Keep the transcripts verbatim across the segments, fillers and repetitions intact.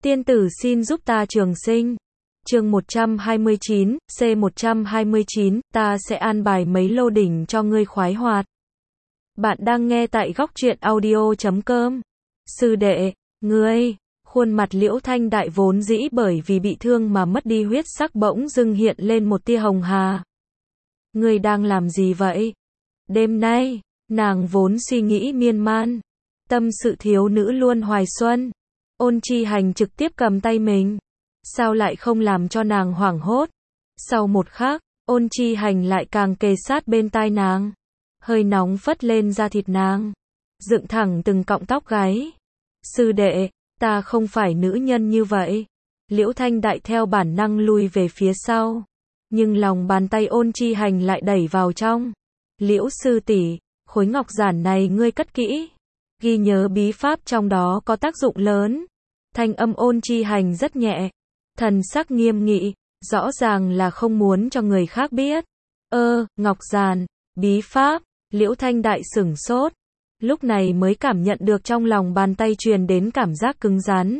Tiên tử xin giúp ta trường sinh. Chương một trăm hai mươi chín, C một trăm hai mươi chín, ta sẽ an bài mấy lô đỉnh cho ngươi khoái hoạt. Bạn đang nghe tại góc truyện audio chấm com. Sư đệ, ngươi, khuôn mặt Liễu Thanh Đại vốn dĩ bởi vì bị thương mà mất đi huyết sắc bỗng dưng hiện lên một tia hồng hà. Ngươi đang làm gì vậy? Đêm nay, nàng vốn suy nghĩ miên man. Tâm sự thiếu nữ luôn hoài xuân. Ôn Chi Hành trực tiếp cầm tay mình. Sao lại không làm cho nàng hoảng hốt? Sau một khắc, Ôn Chi Hành lại càng kề sát bên tai nàng. Hơi nóng phất lên da thịt nàng. Dựng thẳng từng cọng tóc gáy. Sư đệ, ta không phải nữ nhân như vậy. Liễu Thanh Đại theo bản năng lui về phía sau. Nhưng lòng bàn tay Ôn Chi Hành lại đẩy vào trong. Liễu sư tỷ, khối ngọc giản này ngươi cất kỹ. Ghi nhớ bí pháp trong đó có tác dụng lớn. Thanh âm Ôn Chi Hành rất nhẹ. Thần sắc nghiêm nghị, rõ ràng là không muốn cho người khác biết. Ơ, ngọc giản, bí pháp, Liễu Thanh Đại sửng sốt. Lúc này mới cảm nhận được trong lòng bàn tay truyền đến cảm giác cứng rắn.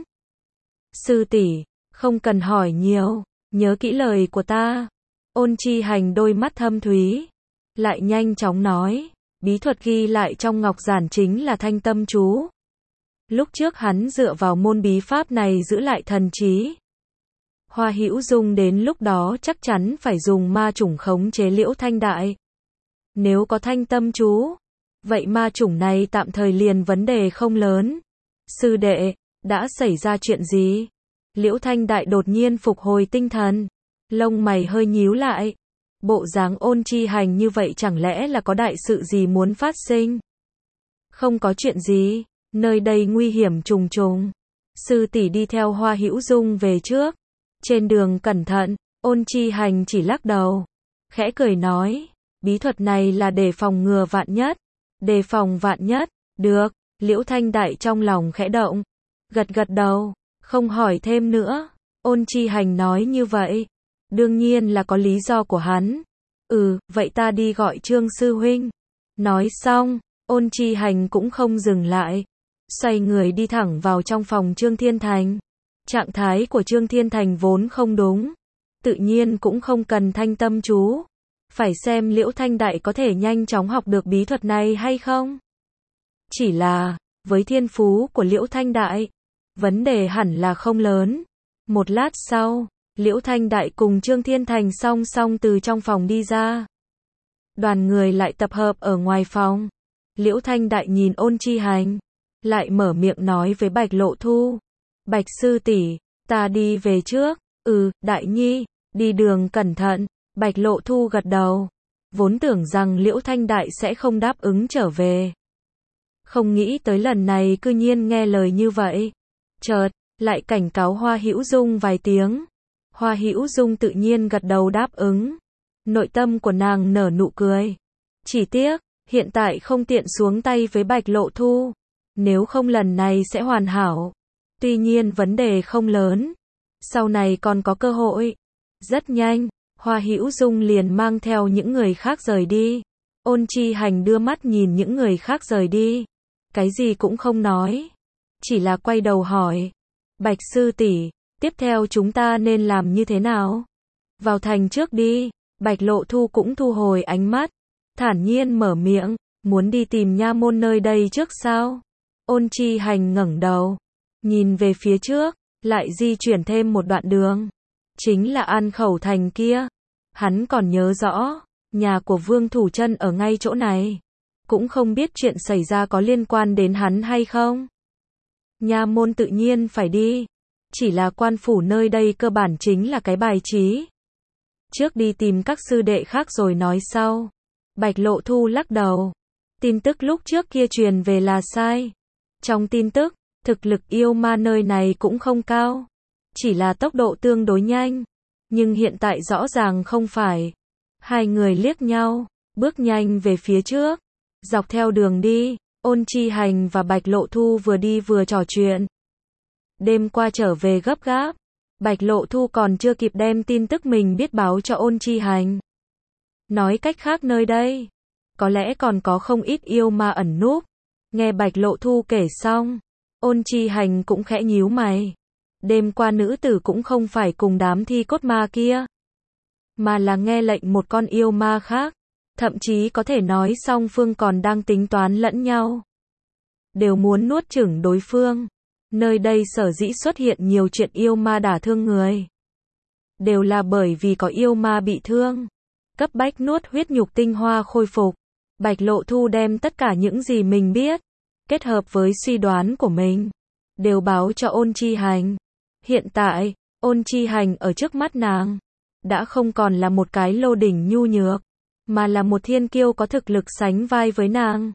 Sư tỷ, không cần hỏi nhiều, nhớ kỹ lời của ta. Ôn Chi Hành đôi mắt thâm thúy, lại nhanh chóng nói, bí thuật ghi lại trong ngọc giản chính là thanh tâm chú. Lúc trước hắn dựa vào môn bí pháp này giữ lại thần trí. Hoa Hữu Dung đến lúc đó chắc chắn phải dùng ma chủng khống chế Liễu Thanh Đại. Nếu có thanh tâm chú, vậy ma chủng này tạm thời liền vấn đề không lớn. Sư đệ, đã xảy ra chuyện gì? Liễu Thanh Đại đột nhiên phục hồi tinh thần, lông mày hơi nhíu lại. Bộ dáng Ôn Chi Hành như vậy chẳng lẽ là có đại sự gì muốn phát sinh? Không có chuyện gì, nơi đây nguy hiểm trùng trùng. Sư tỷ đi theo Hoa Hữu Dung về trước. Trên đường cẩn thận, Ôn Chi Hành chỉ lắc đầu. Khẽ cười nói, bí thuật này là để phòng ngừa vạn nhất. Đề phòng vạn nhất, được, Liễu Thanh Đại trong lòng khẽ động. Gật gật đầu, không hỏi thêm nữa. Ôn Chi Hành nói như vậy. Đương nhiên là có lý do của hắn. Ừ, vậy ta đi gọi Trương Sư Huynh. Nói xong, Ôn Chi Hành cũng không dừng lại. Xoay người đi thẳng vào trong phòng Trương Thiên Thành. Trạng thái của Trương Thiên Thành vốn không đúng. Tự nhiên cũng không cần thanh tâm chú. Phải xem Liễu Thanh Đại có thể nhanh chóng học được bí thuật này hay không. Chỉ là, với thiên phú của Liễu Thanh Đại, vấn đề hẳn là không lớn. Một lát sau, Liễu Thanh Đại cùng Trương Thiên Thành song song từ trong phòng đi ra. Đoàn người lại tập hợp ở ngoài phòng. Liễu Thanh Đại nhìn Ôn Chi Hành, lại mở miệng nói với Bạch Lộ Thu. Bạch sư tỷ, ta đi về trước. Ừ, Đại Nhi, đi đường cẩn thận. Bạch Lộ Thu gật đầu. Vốn tưởng rằng Liễu Thanh Đại sẽ không đáp ứng trở về. Không nghĩ tới lần này cư nhiên nghe lời như vậy. Chợt, lại cảnh cáo Hoa Hữu Dung vài tiếng. Hoa Hữu Dung tự nhiên gật đầu đáp ứng. Nội tâm của nàng nở nụ cười. Chỉ tiếc, hiện tại không tiện xuống tay với Bạch Lộ Thu. Nếu không lần này sẽ hoàn hảo. Tuy nhiên vấn đề không lớn. Sau này còn có cơ hội. Rất nhanh, Hoa Hữu Dung liền mang theo những người khác rời đi. Ôn Chi Hành đưa mắt nhìn những người khác rời đi. Cái gì cũng không nói. Chỉ là quay đầu hỏi. Bạch sư tỷ, tiếp theo chúng ta nên làm như thế nào? Vào thành trước đi. Bạch Lộ Thu cũng thu hồi ánh mắt. Thản nhiên mở miệng. Muốn đi tìm nha môn nơi đây trước sao? Ôn Chi Hành ngẩng đầu. Nhìn về phía trước. Lại di chuyển thêm một đoạn đường. Chính là An Khẩu thành kia. Hắn còn nhớ rõ. Nhà của Vương Thủ Chân ở ngay chỗ này. Cũng không biết chuyện xảy ra có liên quan đến hắn hay không. Nha môn tự nhiên phải đi. Chỉ là quan phủ nơi đây cơ bản chính là cái bài trí. Trước đi tìm các sư đệ khác rồi nói sau. Bạch Lộ Thu lắc đầu. Tin tức lúc trước kia truyền về là sai. Trong tin tức, thực lực yêu ma nơi này cũng không cao. Chỉ là tốc độ tương đối nhanh. Nhưng hiện tại rõ ràng không phải. Hai người liếc nhau, bước nhanh về phía trước. Dọc theo đường đi, Ôn Chi Hành và Bạch Lộ Thu vừa đi vừa trò chuyện. Đêm qua trở về gấp gáp. Bạch Lộ Thu còn chưa kịp đem tin tức mình biết báo cho Ôn Chi Hành. Nói cách khác nơi đây, có lẽ còn có không ít yêu ma ẩn núp. Nghe Bạch Lộ Thu kể xong, Ôn Chi Hành cũng khẽ nhíu mày. Đêm qua nữ tử cũng không phải cùng đám thi cốt ma kia, mà là nghe lệnh một con yêu ma khác. Thậm chí có thể nói song phương còn đang tính toán lẫn nhau, đều muốn nuốt chửng đối phương. Nơi đây sở dĩ xuất hiện nhiều chuyện yêu ma đả thương người, đều là bởi vì có yêu ma bị thương, cấp bách nuốt huyết nhục tinh hoa khôi phục. Bạch Lộ Thu đem tất cả những gì mình biết, kết hợp với suy đoán của mình, đều báo cho Ôn Chi Hành. Hiện tại, Ôn Chi Hành ở trước mắt nàng, đã không còn là một cái lô đỉnh nhu nhược, mà là một thiên kiêu có thực lực sánh vai với nàng.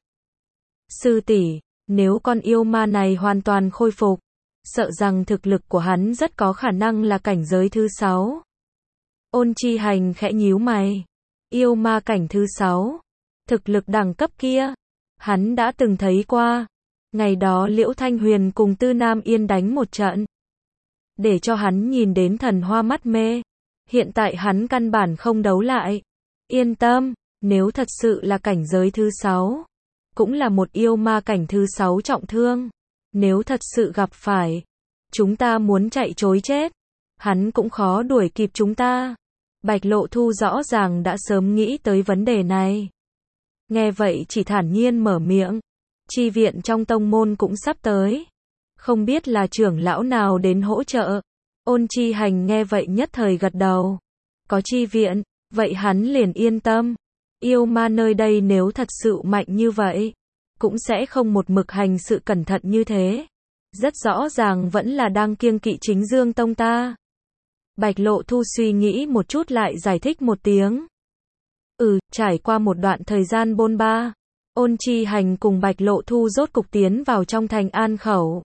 Sư tỷ, nếu con yêu ma này hoàn toàn khôi phục, sợ rằng thực lực của hắn rất có khả năng là cảnh giới thứ sáu. Ôn Chi Hành khẽ nhíu mày. Yêu ma cảnh thứ sáu, thực lực đẳng cấp kia, hắn đã từng thấy qua. Ngày đó Liễu Thanh Huyền cùng Tư Nam Yên đánh một trận, để cho hắn nhìn đến thần hoa mắt mê. Hiện tại hắn căn bản không đấu lại. Yên tâm, nếu thật sự là cảnh giới thứ sáu, cũng là một yêu ma cảnh thứ sáu trọng thương. Nếu thật sự gặp phải, chúng ta muốn chạy trối chết, hắn cũng khó đuổi kịp chúng ta. Bạch Lộ Thu rõ ràng đã sớm nghĩ tới vấn đề này. Nghe vậy chỉ thản nhiên mở miệng. Chi viện trong tông môn cũng sắp tới, không biết là trưởng lão nào đến hỗ trợ. Ôn Chi Hành nghe vậy nhất thời gật đầu. Có chi viện, vậy hắn liền yên tâm. Yêu ma nơi đây nếu thật sự mạnh như vậy, cũng sẽ không một mực hành sự cẩn thận như thế. Rất rõ ràng vẫn là đang kiêng kỵ Chính Dương Tông ta. Bạch Lộ Thu suy nghĩ một chút lại giải thích một tiếng. Ừ, trải qua một đoạn thời gian bôn ba, Ôn Chi Hành cùng Bạch Lộ Thu rốt cục tiến vào trong thành An Khẩu.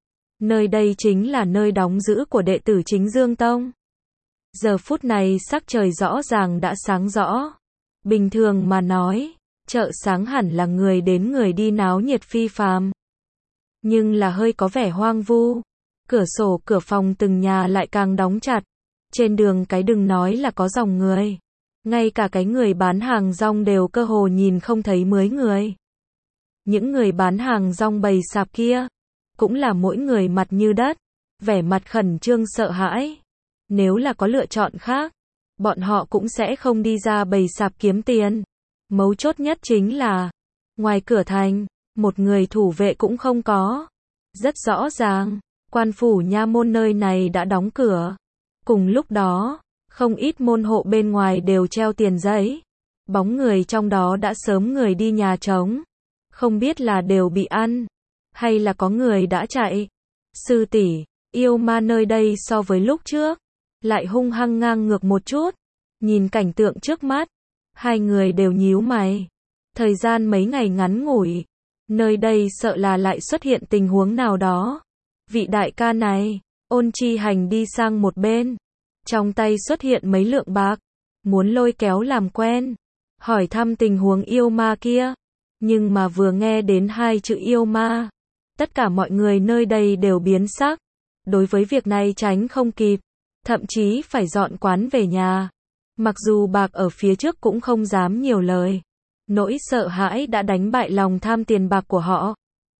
Nơi đây chính là nơi đóng giữ của đệ tử Chính Dương Tông. Giờ phút này sắc trời rõ ràng đã sáng rõ. Bình thường mà nói, chợ sáng hẳn là người đến người đi náo nhiệt phi phàm. Nhưng là hơi có vẻ hoang vu. Cửa sổ cửa phòng từng nhà lại càng đóng chặt. Trên đường cái đừng nói là có dòng người. Ngay cả cái người bán hàng rong đều cơ hồ nhìn không thấy mới người. Những người bán hàng rong bày sạp kia, cũng là mỗi người mặt như đất, vẻ mặt khẩn trương sợ hãi. Nếu là có lựa chọn khác, bọn họ cũng sẽ không đi ra bày sạp kiếm tiền. Mấu chốt nhất chính là, ngoài cửa thành, một người thủ vệ cũng không có. Rất rõ ràng, quan phủ nha môn nơi này đã đóng cửa. Cùng lúc đó, không ít môn hộ bên ngoài đều treo tiền giấy. Bóng người trong đó đã sớm người đi nhà trống. Không biết là đều bị ăn, hay là có người đã chạy. Sư tỷ, yêu ma nơi đây so với lúc trước, lại hung hăng ngang ngược một chút. Nhìn cảnh tượng trước mắt, hai người đều nhíu mày. Thời gian mấy ngày ngắn ngủi, nơi đây sợ là lại xuất hiện tình huống nào đó. Vị đại ca này, Ôn Chi Hành đi sang một bên. Trong tay xuất hiện mấy lượng bạc, muốn lôi kéo làm quen, hỏi thăm tình huống yêu ma kia. Nhưng mà vừa nghe đến hai chữ yêu ma, tất cả mọi người nơi đây đều biến sắc. Đối với việc này tránh không kịp, thậm chí phải dọn quán về nhà. Mặc dù bạc ở phía trước cũng không dám nhiều lời. Nỗi sợ hãi đã đánh bại lòng tham tiền bạc của họ.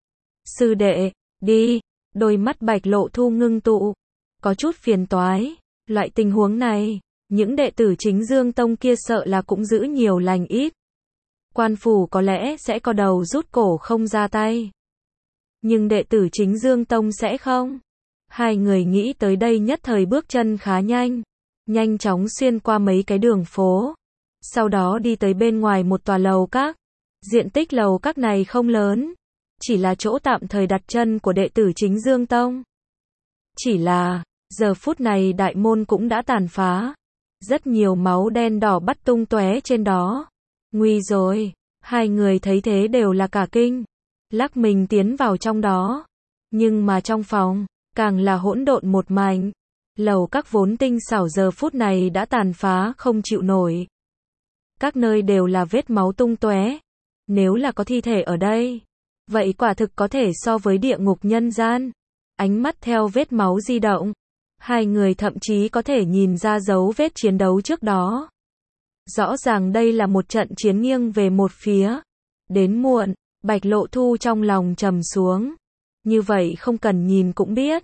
Sư đệ, đi. Đôi mắt Bạch Lộ Thu ngưng tụ, có chút phiền toái. Loại tình huống này, những đệ tử Chính Dương Tông kia sợ là cũng giữ nhiều lành ít. Quan phủ có lẽ sẽ có đầu rút cổ không ra tay. Nhưng đệ tử Chính Dương Tông sẽ không. Hai người nghĩ tới đây nhất thời bước chân khá nhanh. Nhanh chóng xuyên qua mấy cái đường phố. Sau đó đi tới bên ngoài một tòa lầu các. Diện tích lầu các này không lớn. Chỉ là chỗ tạm thời đặt chân của đệ tử Chính Dương Tông. Chỉ là, giờ phút này đại môn cũng đã tàn phá. Rất nhiều máu đen đỏ bắt tung tóe trên đó. Nguy rồi, hai người thấy thế đều là cả kinh. Lắc mình tiến vào trong đó. Nhưng mà trong phòng, càng là hỗn độn một mảnh. Lầu các vốn tinh xảo giờ phút này đã tàn phá không chịu nổi. Các nơi đều là vết máu tung tóe. Nếu là có thi thể ở đây, vậy quả thực có thể so với địa ngục nhân gian. Ánh mắt theo vết máu di động. Hai người thậm chí có thể nhìn ra dấu vết chiến đấu trước đó. Rõ ràng đây là một trận chiến nghiêng về một phía. Đến muộn, Bạch Lộ Thu trong lòng trầm xuống. Như vậy không cần nhìn cũng biết,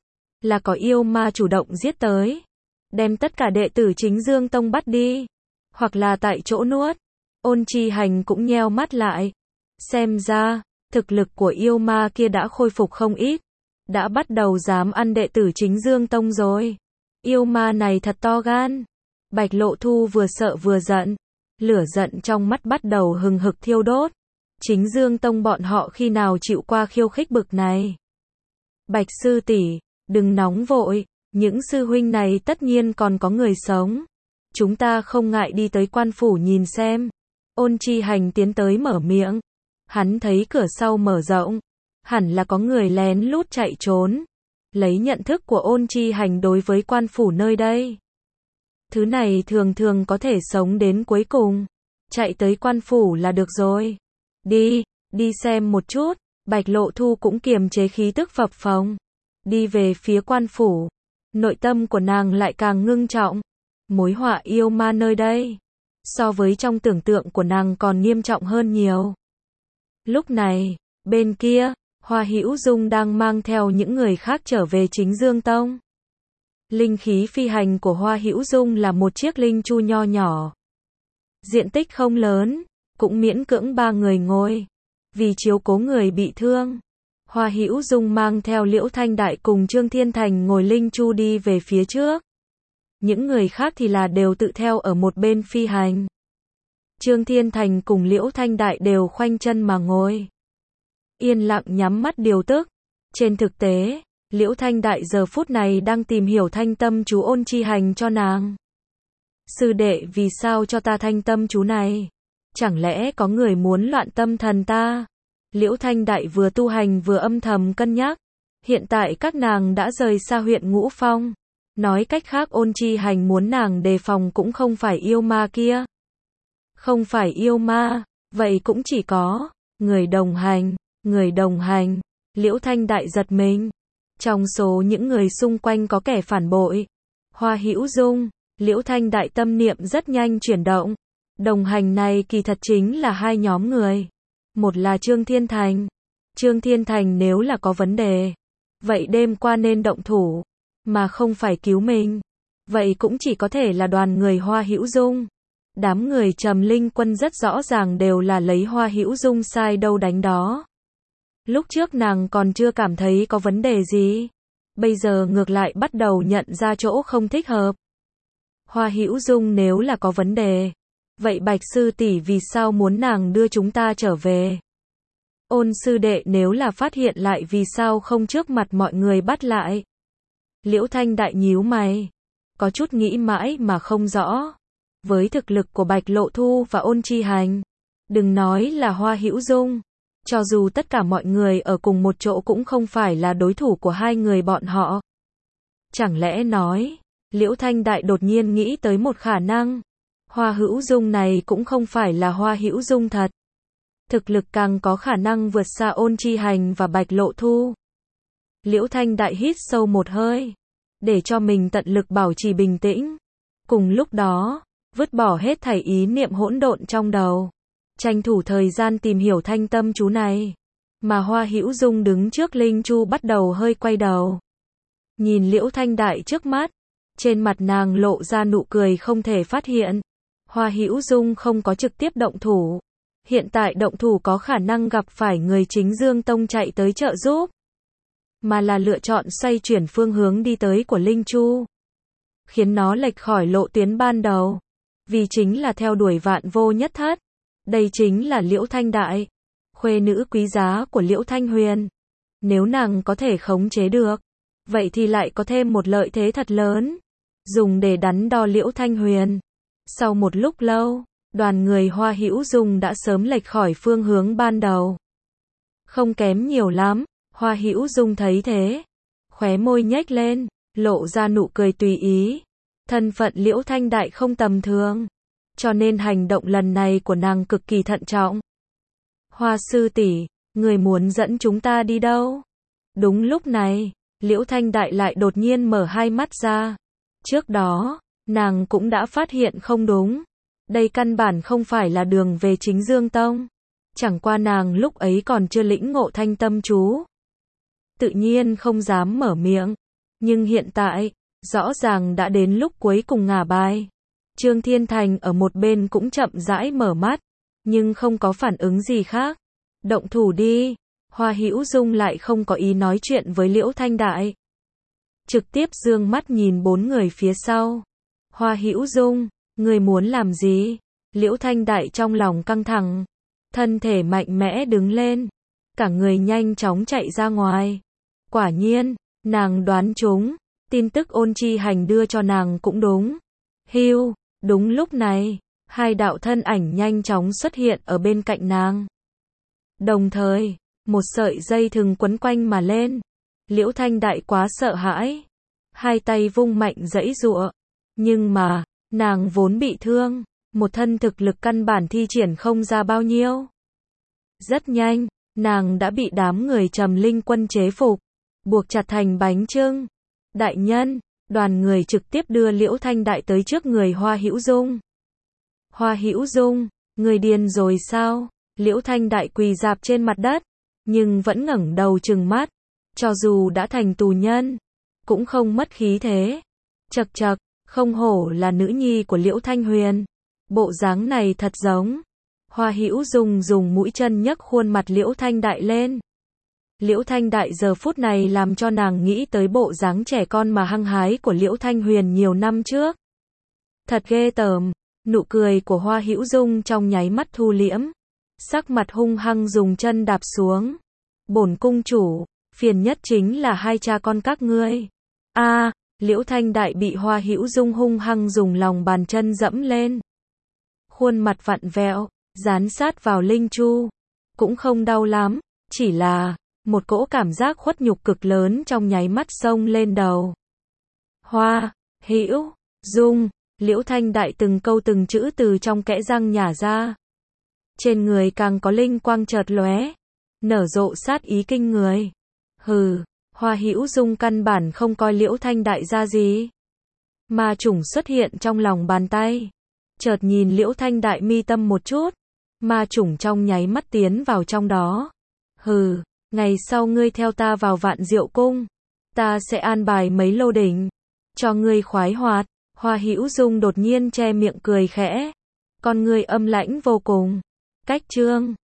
là có yêu ma chủ động giết tới, đem tất cả đệ tử Chính Dương Tông bắt đi, hoặc là tại chỗ nuốt. Ôn Chi Hành cũng nheo mắt lại. Xem ra, thực lực của yêu ma kia đã khôi phục không ít, đã bắt đầu dám ăn đệ tử Chính Dương Tông rồi. Yêu ma này thật to gan. Bạch Lộ Thu vừa sợ vừa giận, lửa giận trong mắt bắt đầu hừng hực thiêu đốt. Chính Dương Tông bọn họ khi nào chịu qua khiêu khích bực này. Bạch sư tỷ, đừng nóng vội, những sư huynh này tất nhiên còn có người sống. Chúng ta không ngại đi tới quan phủ nhìn xem. Ôn Chi Hành tiến tới mở miệng. Hắn thấy cửa sau mở rộng, hẳn là có người lén lút chạy trốn. Lấy nhận thức của Ôn Chi Hành đối với quan phủ nơi đây, thứ này thường thường có thể sống đến cuối cùng. Chạy tới quan phủ là được rồi. Đi, đi xem một chút. Bạch Lộ Thu cũng kiềm chế khí tức phập phồng. Đi về phía quan phủ. Nội tâm của nàng lại càng ngưng trọng. Mối họa yêu ma nơi đây, so với trong tưởng tượng của nàng còn nghiêm trọng hơn nhiều. Lúc này, bên kia, Hoa Hữu Dung đang mang theo những người khác trở về Chính Dương Tông. Linh khí phi hành của Hoa Hữu Dung là một chiếc linh chu nho nhỏ. Diện tích không lớn, cũng miễn cưỡng ba người ngồi. Vì chiếu cố người bị thương, Hoa Hữu Dung mang theo Liễu Thanh Đại cùng Trương Thiên Thành ngồi linh chu đi về phía trước. Những người khác thì là đều tự theo ở một bên phi hành. Trương Thiên Thành cùng Liễu Thanh Đại đều khoanh chân mà ngồi, yên lặng nhắm mắt điều tức. Trên thực tế, Liễu Thanh Đại giờ phút này đang tìm hiểu thanh tâm chú Ôn Chi Hành cho nàng. Sư đệ, vì sao cho ta thanh tâm chú này? Chẳng lẽ có người muốn loạn tâm thần ta? Liễu Thanh Đại vừa tu hành vừa âm thầm cân nhắc. Hiện tại các nàng đã rời xa huyện Ngũ Phong. Nói cách khác, Ôn Chi Hành muốn nàng đề phòng cũng không phải yêu ma kia. Không phải yêu ma, vậy cũng chỉ có người đồng hành. Người đồng hành. Liễu Thanh Đại giật mình. Trong số những người xung quanh có kẻ phản bội. Hoa Hữu Dung, Liễu Thanh Đại tâm niệm rất nhanh chuyển động. Đồng hành này kỳ thật chính là hai nhóm người. Một là Trương Thiên Thành. Trương Thiên Thành nếu là có vấn đề, vậy đêm qua nên động thủ, mà không phải cứu mình. Vậy cũng chỉ có thể là đoàn người Hoa Hữu Dung. Đám người Trầm Linh Quân rất rõ ràng đều là lấy Hoa Hữu Dung sai đâu đánh đó. Lúc trước nàng còn chưa cảm thấy có vấn đề gì, bây giờ ngược lại bắt đầu nhận ra chỗ không thích hợp. Hoa Hữu Dung nếu là có vấn đề, vậy Bạch sư tỷ vì sao muốn nàng đưa chúng ta trở về? Ôn sư đệ nếu là phát hiện lại vì sao không trước mặt mọi người bắt lại? Liễu Thanh Đại nhíu mày, có chút nghĩ mãi mà không rõ. Với thực lực của Bạch Lộ Thu và Ôn Chi Hành, đừng nói là Hoa Hữu Dung, cho dù tất cả mọi người ở cùng một chỗ cũng không phải là đối thủ của hai người bọn họ. Chẳng lẽ nói, Liễu Thanh Đại đột nhiên nghĩ tới một khả năng, Hoa Hữu Dung này cũng không phải là Hoa Hữu Dung thật. Thực lực càng có khả năng vượt xa Ôn Chi Hành và Bạch Lộ Thu. Liễu Thanh Đại hít sâu một hơi, để cho mình tận lực bảo trì bình tĩnh. Cùng lúc đó, vứt bỏ hết thảy ý niệm hỗn độn trong đầu, tranh thủ thời gian tìm hiểu thanh tâm chú này. Mà Hoa Hữu Dung đứng trước linh chu bắt đầu hơi quay đầu, nhìn Liễu Thanh Đại trước mắt, trên mặt nàng lộ ra nụ cười không thể phát hiện. Hoa Hữu Dung không có trực tiếp động thủ, hiện tại động thủ có khả năng gặp phải người Chính Dương Tông chạy tới trợ giúp, mà là lựa chọn xoay chuyển phương hướng đi tới của linh chu, khiến nó lệch khỏi lộ tuyến ban đầu, vì chính là theo đuổi Vạn Vô Nhất Thất. Đây chính là Liễu Thanh Đại, khuê nữ quý giá của Liễu Thanh Huyền. Nếu nàng có thể khống chế được, vậy thì lại có thêm một lợi thế thật lớn, dùng để đắn đo Liễu Thanh Huyền. Sau một lúc lâu, đoàn người Hoa Hữu Dung đã sớm lệch khỏi phương hướng ban đầu. Không kém nhiều lắm, Hoa Hữu Dung thấy thế, khóe môi nhếch lên, lộ ra nụ cười tùy ý. Thân phận Liễu Thanh Đại không tầm thường, cho nên hành động lần này của nàng cực kỳ thận trọng. Hoa sư tỷ, người muốn dẫn chúng ta đi đâu? Đúng lúc này, Liễu Thanh Đại lại đột nhiên mở hai mắt ra. Trước đó, nàng cũng đã phát hiện không đúng. Đây căn bản không phải là đường về Chính Dương Tông. Chẳng qua nàng lúc ấy còn chưa lĩnh ngộ thanh tâm chú, tự nhiên không dám mở miệng. Nhưng hiện tại, rõ ràng đã đến lúc cuối cùng ngả bài. Trương Thiên Thành ở một bên cũng chậm rãi mở mắt, nhưng không có phản ứng gì khác. Động thủ đi. Hoa Hữu Dung lại không có ý nói chuyện với Liễu Thanh Đại. Trực tiếp dương mắt nhìn bốn người phía sau. Hoa Hữu Dung, người muốn làm gì? Liễu Thanh Đại trong lòng căng thẳng, thân thể mạnh mẽ đứng lên, cả người nhanh chóng chạy ra ngoài. Quả nhiên, nàng đoán trúng, tin tức Ôn Chi Hành đưa cho nàng cũng đúng. Hưu, đúng lúc này, hai đạo thân ảnh nhanh chóng xuất hiện ở bên cạnh nàng. Đồng thời, một sợi dây thừng quấn quanh mà lên. Liễu Thanh Đại quá sợ hãi, hai tay vung mạnh giãy giụa, nhưng mà, nàng vốn bị thương, một thân thực lực căn bản thi triển không ra bao nhiêu. Rất nhanh, nàng đã bị đám người Trầm Linh Quân chế phục, buộc chặt thành bánh chưng. Đại nhân, đoàn người trực tiếp đưa Liễu Thanh Đại tới trước người Hoa Hữu Dung. Hoa Hữu Dung, người điên rồi sao? Liễu Thanh Đại quỳ rạp trên mặt đất, nhưng vẫn ngẩng đầu trừng mắt, cho dù đã thành tù nhân, cũng không mất khí thế. Chậc chậc, không hổ là nữ nhi của Liễu Thanh Huyền. Bộ dáng này thật giống. Hoa Hữu Dung dùng mũi chân nhấc khuôn mặt Liễu Thanh Đại lên. Liễu Thanh Đại giờ phút này làm cho nàng nghĩ tới bộ dáng trẻ con mà hăng hái của Liễu Thanh Huyền nhiều năm trước. Thật ghê tởm. Nụ cười của Hoa Hữu Dung trong nháy mắt thu liễm, sắc mặt hung hăng dùng chân đạp xuống. Bổn cung chủ, phiền nhất chính là hai cha con các ngươi. A, à, Liễu Thanh Đại bị Hoa Hữu Dung hung hăng dùng lòng bàn chân dẫm lên. Khuôn mặt vặn vẹo, dán sát vào linh chu. Cũng không đau lắm, chỉ là một cỗ cảm giác khuất nhục cực lớn trong nháy mắt xông lên đầu. Hoa Hữu Dung, Liễu Thanh Đại từng câu từng chữ từ trong kẽ răng nhả ra. Trên người càng có linh quang chợt lóe, nở rộ sát ý kinh người. Hừ, Hoa Hữu Dung căn bản không coi Liễu Thanh Đại ra gì. Ma chủng xuất hiện trong lòng bàn tay, chợt nhìn Liễu Thanh Đại mi tâm một chút, ma chủng trong nháy mắt tiến vào trong đó. Hừ, ngày sau ngươi theo ta vào Vạn Diệu Cung, ta sẽ an bài mấy lô đỉnh cho ngươi khoái hoạt. Hoa Hữu Dung đột nhiên che miệng cười khẽ, con ngươi âm lãnh vô cùng. Cách chương